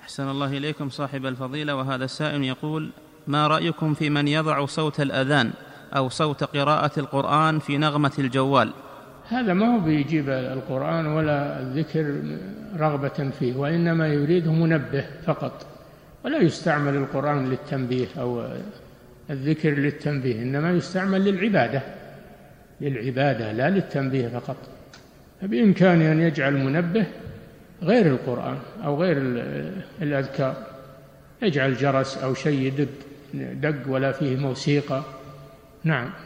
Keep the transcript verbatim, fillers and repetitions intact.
أحسن الله إليكم صاحب الفضيلة. وهذا السائل يقول: ما رأيكم في من يضع صوت الأذان أو صوت قراءة القرآن في نغمة الجوال؟ هذا ما هو بيجيب القرآن ولا الذكر رغبة فيه، وإنما يريده منبه فقط، ولا يستعمل القرآن للتنبيه أو الذكر للتنبيه، إنما يستعمل للعبادة للعبادة لا للتنبيه فقط. فبإمكانه أن يجعل منبه غير القرآن أو غير الأذكار، يجعل جرس أو شيء يدق دق ولا فيه موسيقى. نعم.